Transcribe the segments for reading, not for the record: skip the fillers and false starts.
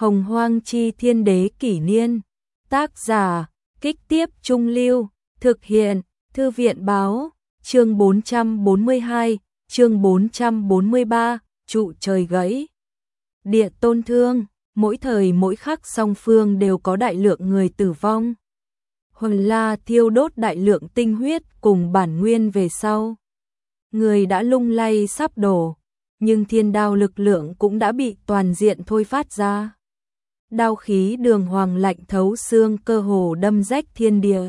Hồng Hoang Chi Thiên Đế Kỷ Niên. Tác giả, Kích Tiếp Trung Lưu. Thực hiện, Thư viện Báo. Chương 442, chương 443, trụ trời gãy. Địa tôn thương, mỗi thời mỗi khắc song phương đều có đại lượng người tử vong. Huần La thiêu đốt đại lượng tinh huyết cùng bản nguyên về sau. Người đã lung lay sắp đổ, nhưng thiên đao lực lượng cũng đã bị toàn diện thôi phát ra. Đao khí đường hoàng lạnh thấu xương, cơ hồ đâm rách thiên địa.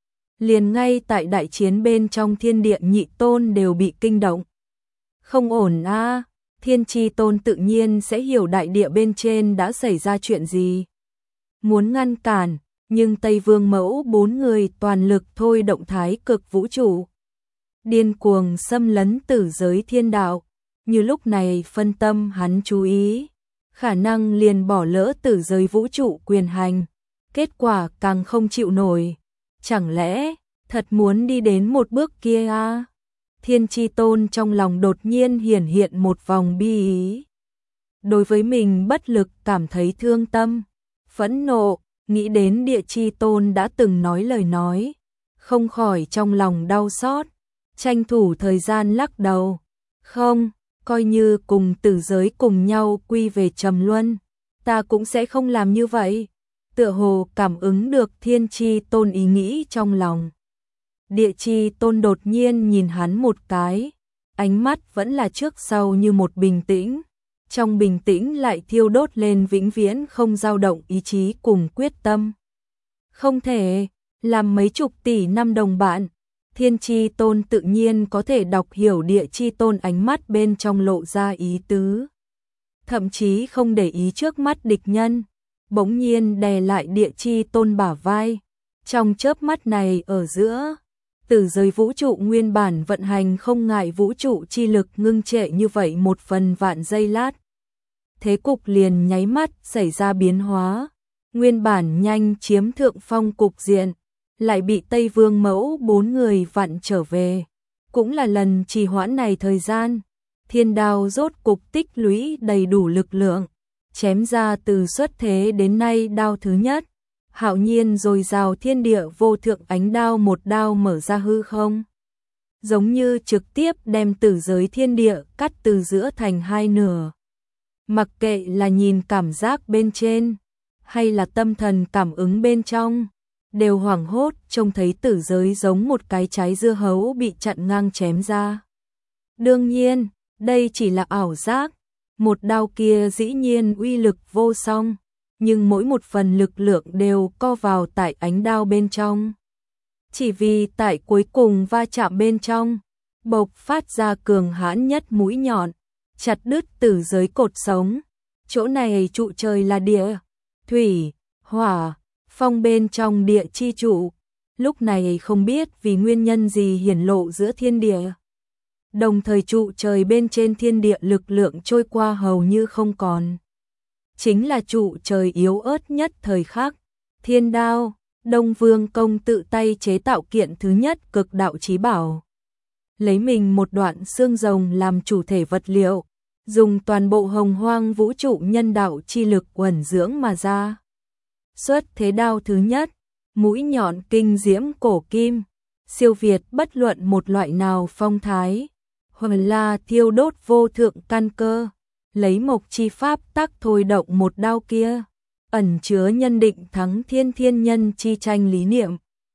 Liền ngay tại đại chiến bên trong thiên địa nhị tôn đều bị kinh động. Không ổn a, Thiên Chi Tôn tự nhiên sẽ hiểu đại địa bên trên đã xảy ra chuyện gì. Muốn ngăn cản, nhưng Tây Vương Mẫu 4 người toàn lực thôi động thái cực vũ trụ. Điên cuồng xâm lấn tử giới thiên đạo, như lúc này phân tâm hắn chú ý, khả năng liền bỏ lỡ tử giới vũ trụ quyền hành, kết quả càng không chịu nổi. Chẳng lẽ, thật muốn đi đến một bước kia à? Thiên Chi Tôn trong lòng đột nhiên hiển hiện một vòng bi ý. Đối với mình bất lực cảm thấy thương tâm, phẫn nộ, nghĩ đến Địa Chi Tôn đã từng nói lời nói, không khỏi trong lòng đau xót, tranh thủ thời gian lắc đầu. Không, coi như cùng tử giới cùng nhau quy về trầm luân, ta cũng sẽ không làm như vậy. Tựa hồ cảm ứng được Thiên Chi Tôn ý nghĩ trong lòng. Địa Chi Tôn đột nhiên nhìn hắn một cái, ánh mắt vẫn là trước sau như một bình tĩnh, trong bình tĩnh lại thiêu đốt lên vĩnh viễn không dao động ý chí cùng quyết tâm. Không thể, làm mấy chục tỷ năm đồng bạn, Thiên Chi Tôn tự nhiên có thể đọc hiểu Địa Chi Tôn ánh mắt bên trong lộ ra ý tứ. Thậm chí không để ý trước mắt địch nhân, bỗng nhiên đè lại Địa Chi Tôn bả vai. Trong chớp mắt này ở giữa, tử giới vũ trụ nguyên bản vận hành không ngại vũ trụ chi lực ngưng trệ như vậy một phần vạn giây lát. Thế cục liền nháy mắt xảy ra biến hóa, nguyên bản nhanh chiếm thượng phong cục diện, lại bị Tây Vương Mẫu 4 người vặn trở về. Cũng là lần trì hoãn này thời gian, thiên đao rốt cục tích lũy đầy đủ lực lượng, chém ra từ xuất thế đến nay đao thứ nhất. Hạo nhiên dồi dào thiên địa vô thượng ánh đao một đao mở ra hư không. Giống như trực tiếp đem tử giới thiên địa cắt từ giữa thành hai nửa. Mặc kệ là nhìn cảm giác bên trên, hay là tâm thần cảm ứng bên trong, đều hoảng hốt trông thấy tử giới giống một cái trái dưa hấu bị chặn ngang chém ra. Đương nhiên, đây chỉ là ảo giác, một đao kia dĩ nhiên uy lực vô song, nhưng mỗi một phần lực lượng đều co vào tại ánh đao bên trong. Chỉ vì tại cuối cùng va chạm bên trong, bộc phát ra cường hãn nhất mũi nhọn, chặt đứt tử giới cột sống. Chỗ này trụ trời là địa, thủy, hỏa, phong bên trong địa chi trụ, lúc này không biết vì nguyên nhân gì hiển lộ giữa thiên địa. Đồng thời trụ trời bên trên thiên địa lực lượng trôi qua hầu như không còn. Chính là trụ trời yếu ớt nhất thời khắc. Thiên đao, Đông Vương Công tự tay chế tạo kiện thứ nhất cực đạo chí bảo. Lấy mình một đoạn xương rồng làm chủ thể vật liệu, dùng toàn bộ hồng hoang vũ trụ nhân đạo chi lực uẩn dưỡng mà ra. Xuất thế đao thứ nhất, mũi nhọn kinh diễm cổ kim, siêu việt bất luận một loại nào phong thái. Huần La thiêu đốt vô thượng căn cơ, lấy mộc chi pháp tắc thôi động một đao kia, ẩn chứa nhân định thắng thiên thiên nhân chi tranh lý niệm,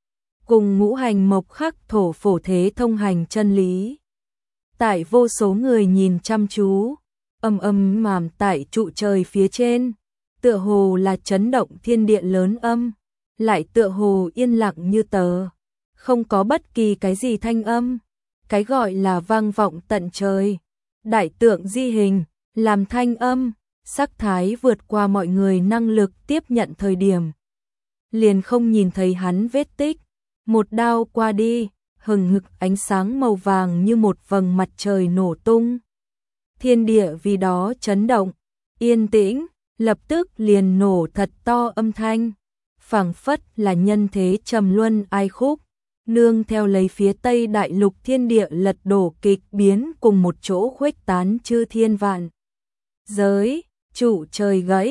cùng ngũ hành mộc khắc thổ phổ thế thông hành chân lý. Tại vô số người nhìn chăm chú, âm âm màm tại trụ trời phía trên, tựa hồ là chấn động thiên địa lớn âm, lại tựa hồ yên lặng như tờ, không có bất kỳ cái gì thanh âm. Cái gọi là vang vọng tận trời, đại tượng di hình, làm thanh âm, sắc thái vượt qua mọi người năng lực tiếp nhận thời điểm. Liền không nhìn thấy hắn vết tích, một đao qua đi, hừng hực ánh sáng màu vàng như một vầng mặt trời nổ tung. Thiên địa vì đó chấn động, yên tĩnh, lập tức liền nổ thật to âm thanh, phảng phất là nhân thế trầm luân ai khúc. Nương theo lấy phía Tây đại lục thiên địa lật đổ kịch biến cùng một chỗ khuếch tán chư thiên vạn giới, trụ trời gãy,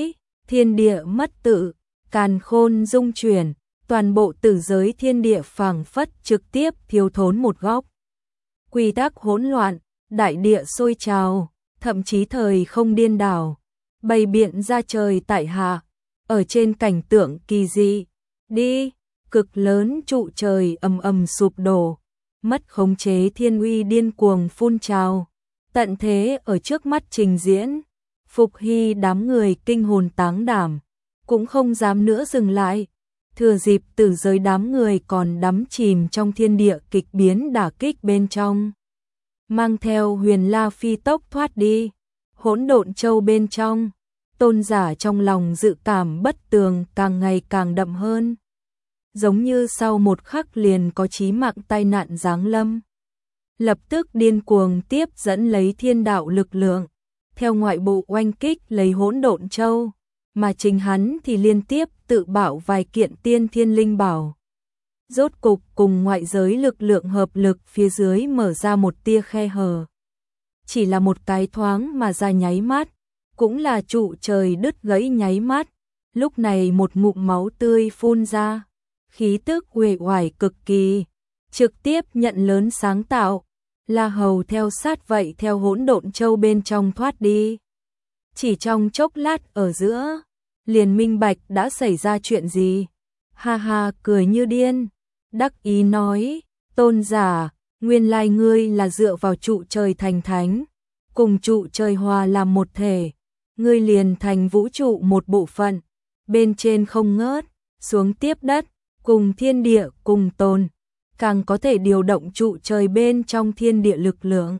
thiên địa mất tự, càn khôn rung chuyển, toàn bộ tử giới thiên địa phảng phất trực tiếp thiếu thốn một góc. Quy tắc hỗn loạn, đại địa sôi trào, thậm chí thời không điên đảo, bày biện ra trời tại hạ, ở trên cảnh tượng kỳ dị, đi, cực lớn trụ trời ầm ầm sụp đổ, mất khống chế thiên uy điên cuồng phun trào, tận thế ở trước mắt trình diễn. Phục Hy đám người kinh hồn táng đảm, cũng không dám nữa dừng lại, thừa dịp tử giới đám người còn đắm chìm trong thiên địa kịch biến đả kích bên trong, mang theo Huyền La phi tốc thoát đi. Hỗn độn châu bên trong, tôn giả trong lòng dự cảm bất tường càng ngày càng đậm hơn, giống như sau một khắc liền có chí mạng tai nạn giáng lâm. Lập tức điên cuồng tiếp dẫn lấy thiên đạo lực lượng, theo ngoại bộ oanh kích lấy hỗn độn châu, mà chính hắn thì liên tiếp tự bảo vài kiện tiên thiên linh bảo. Rốt cục cùng ngoại giới lực lượng hợp lực phía dưới mở ra một tia khe hở. Chỉ là một cái thoáng mà ra nháy mắt, cũng là trụ trời đứt gãy nháy mắt, lúc này một ngụm máu tươi phun ra, khí tức uể oải cực kỳ, trực tiếp nhận lớn sáng tạo. La Hầu theo sát vậy theo hỗn độn châu bên trong thoát đi. Chỉ trong chốc lát ở giữa, liền minh bạch đã xảy ra chuyện gì. Ha ha cười như điên, đắc ý nói, tôn giả, nguyên lai ngươi là dựa vào trụ trời thành thánh, cùng trụ trời hòa làm một thể, ngươi liền thành vũ trụ một bộ phận, bên trên không ngớt, xuống tiếp đất, cùng thiên địa cùng tồn, càng có thể điều động trụ trời bên trong thiên địa lực lượng.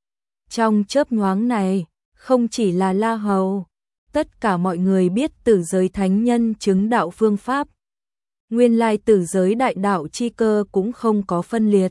Trong chớp nhoáng này, không chỉ là La Hầu, tất cả mọi người biết tử giới thánh nhân chứng đạo phương pháp. Nguyên lai tử giới đại đạo chi cơ cũng không có phân liệt.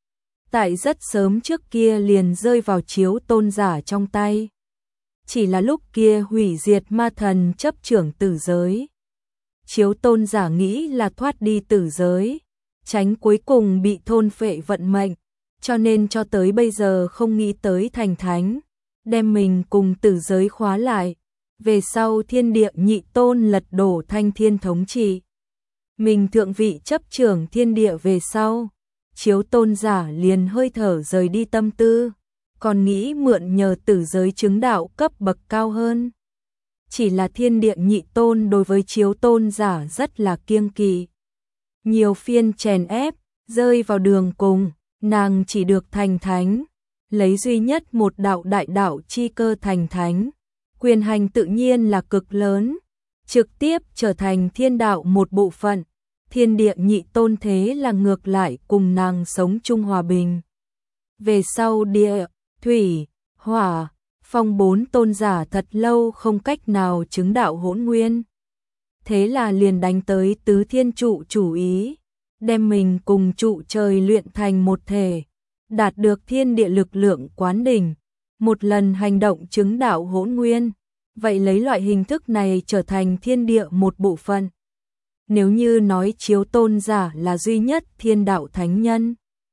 Tại rất sớm trước kia liền rơi vào chiếu tôn giả trong tay. Chỉ là lúc kia hủy diệt ma thần chấp trưởng tử giới. Chiếu tôn giả nghĩ là thoát đi tử giới, tránh cuối cùng bị thôn phệ vận mệnh, cho nên cho tới bây giờ không nghĩ tới thành thánh, đem mình cùng tử giới khóa lại. Về sau thiên địa nhị tôn lật đổ thanh thiên thống trị, mình thượng vị chấp trưởng thiên địa về sau, chiếu tôn giả liền hơi thở rời đi tâm tư, còn nghĩ mượn nhờ tử giới chứng đạo cấp bậc cao hơn. Chỉ là thiên địa nhị tôn đối với chiếu tôn giả rất là kiêng kỵ. Nhiều phiên chèn ép, rơi vào đường cùng, nàng chỉ được thành thánh, lấy duy nhất một đạo đại đạo chi cơ thành thánh. Quyền hành tự nhiên là cực lớn, trực tiếp trở thành thiên đạo một bộ phận. Thiên địa nhị tôn thế là ngược lại cùng nàng sống chung hòa bình. Về sau địa, thủy, hỏa, phong bốn tôn giả thật lâu không cách nào chứng đạo hỗn nguyên. Thế là liền đánh tới tứ thiên trụ chủ ý, đem mình cùng trụ trời luyện thành một thể, đạt được thiên địa lực lượng quán đỉnh. Một lần hành động chứng đạo hỗn nguyên, vậy lấy loại hình thức này trở thành thiên địa một bộ phận. Nếu như nói chiếu tôn giả là duy nhất thiên đạo thánh nhân,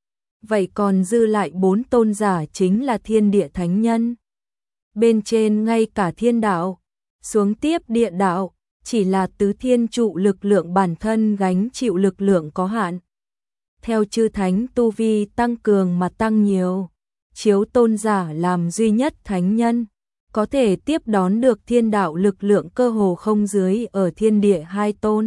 vậy còn dư lại bốn tôn giả chính là thiên địa thánh nhân. Bên trên ngay cả thiên đạo, xuống tiếp địa đạo, chỉ là tứ thiên trụ lực lượng bản thân gánh chịu lực lượng có hạn. Theo chư thánh tu vi tăng cường mà tăng nhiều, chiếu tôn giả làm duy nhất thánh nhân, có thể tiếp đón được thiên đạo lực lượng cơ hồ không dưới ở thiên địa hai tôn.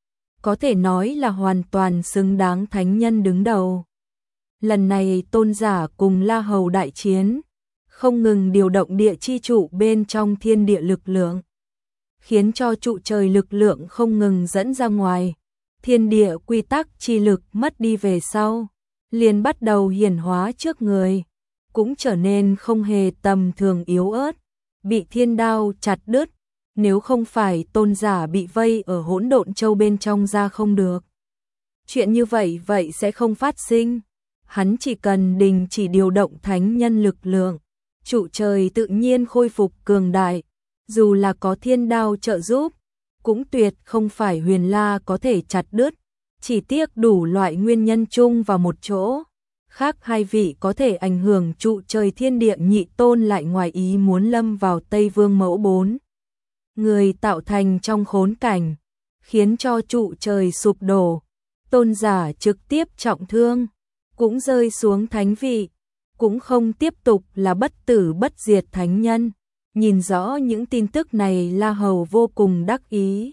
Có thể nói là hoàn toàn xứng đáng thánh nhân đứng đầu. Lần này tôn giả cùng La Hầu đại chiến, không ngừng điều động địa chi trụ bên trong thiên địa lực lượng, khiến cho trụ trời lực lượng không ngừng dẫn ra ngoài. Thiên địa quy tắc chi lực mất đi về sau, liền bắt đầu hiển hóa trước người, cũng trở nên không hề tầm thường yếu ớt, bị thiên đao chặt đứt, nếu không phải tôn giả bị vây ở hỗn độn châu bên trong ra không được. Chuyện như vậy sẽ không phát sinh, hắn chỉ cần đình chỉ điều động thánh nhân lực lượng, trụ trời tự nhiên khôi phục cường đại, dù là có thiên đao trợ giúp, cũng tuyệt không phải Huyền La có thể chặt đứt, chỉ tiếc đủ loại nguyên nhân chung vào một chỗ. Khác hai vị có thể ảnh hưởng trụ trời thiên địa nhị tôn lại ngoài ý muốn lâm vào Tây Vương Mẫu 4 người tạo thành trong khốn cảnh, khiến cho trụ trời sụp đổ, tôn giả trực tiếp trọng thương, cũng rơi xuống thánh vị, cũng không tiếp tục là bất tử bất diệt thánh nhân. Nhìn rõ những tin tức này, La Hầu vô cùng đắc ý.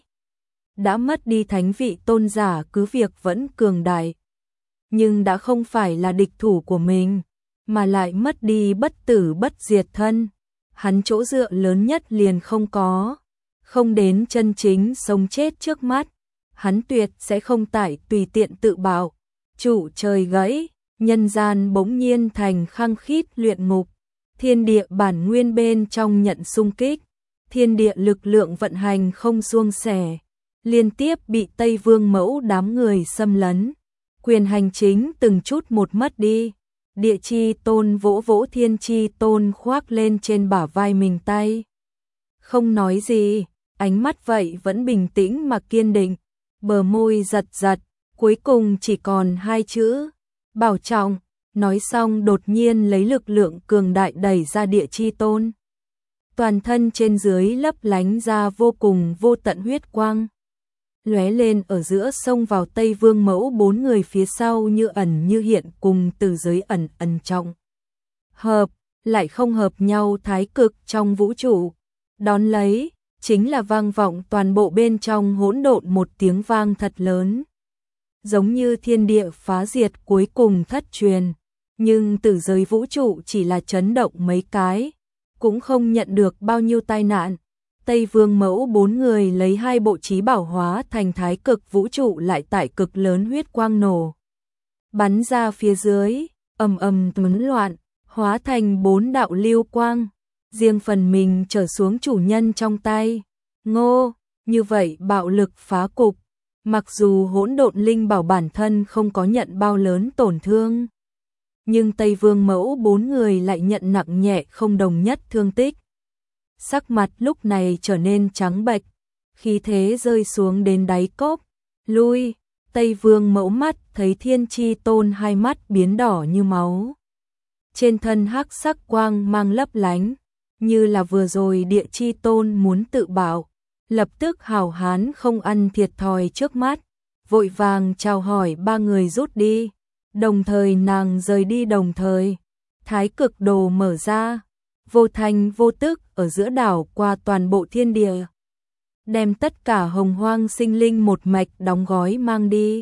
Đã mất đi thánh vị, tôn giả cứ việc vẫn cường đại, nhưng đã không phải là địch thủ của mình, mà lại mất đi bất tử bất diệt thân. Hắn chỗ dựa lớn nhất liền không có, không đến chân chính sống chết trước mắt. Hắn tuyệt sẽ không tùy tiện tự bạo. Trụ trời gãy, nhân gian bỗng nhiên thành khăng khít luyện ngục. Thiên địa bản nguyên bên trong nhận xung kích, thiên địa lực lượng vận hành không suông sẻ, liên tiếp bị Tây Vương Mẫu đám người xâm lấn. Quyền hành chính từng chút một mất đi. Địa Chi Tôn vỗ vỗ Thiên Chi Tôn khoác lên trên bả vai mình tay. Không nói gì, ánh mắt vậy vẫn bình tĩnh mà kiên định, bờ môi giật giật, cuối cùng chỉ còn hai chữ, bảo trọng. Nói xong đột nhiên lấy lực lượng cường đại đẩy ra Địa Chi Tôn. Toàn thân trên dưới lấp lánh ra vô cùng vô tận huyết quang, lóe lên ở giữa xông vào Tây Vương Mẫu bốn người phía sau như ẩn như hiện, cùng từ giới ẩn ẩn trọng hợp, lại không hợp nhau thái cực trong vũ trụ. Đón lấy, chính là vang vọng toàn bộ bên trong hỗn độn một tiếng vang thật lớn. Giống như thiên địa phá diệt cuối cùng thất truyền, nhưng từ giới vũ trụ chỉ là chấn động mấy cái, cũng không nhận được bao nhiêu tai nạn. Tây Vương Mẫu bốn người lấy hai bộ chí bảo hóa thành thái cực vũ trụ, lại tại cực lớn huyết quang nổ bắn ra phía dưới, ầm ầm tuấn loạn, hóa thành bốn đạo lưu quang, riêng phần mình trở xuống chủ nhân trong tay. Ngô, như vậy bạo lực phá cục, mặc dù hỗn độn linh bảo bản thân không có nhận bao lớn tổn thương, nhưng Tây Vương Mẫu bốn người lại nhận nặng nhẹ không đồng nhất thương tích. Sắc mặt lúc này trở nên trắng bệch, khí thế rơi xuống đến đáy cốc. Lui, Tây Vương Mẫu mắt thấy Thiên Chi Tôn hai mắt biến đỏ như máu, trên thân hắc sắc quang mang lấp lánh, như là vừa rồi Địa Chi Tôn muốn tự bạo. Lập tức hào hán không ăn thiệt thòi trước mắt, vội vàng chào hỏi ba người rút đi. Đồng thời nàng rời đi, đồng thời thái cực đồ mở ra, vô thanh vô tức ở giữa đảo qua toàn bộ thiên địa, đem tất cả hồng hoang sinh linh một mạch đóng gói mang đi.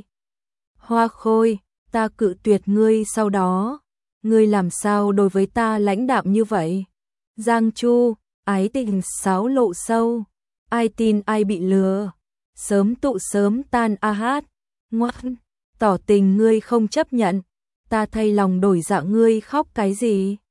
Hoa Khôi, ta cự tuyệt ngươi, sau đó ngươi làm sao đối với ta lãnh đạm như vậy? Giang Chu, ái tình sáo lộ sâu, ai tin ai bị lừa, sớm tụ sớm tan a hát. Ngoan, tỏ tình ngươi không chấp nhận, ta thay lòng đổi dạ, ngươi khóc cái gì?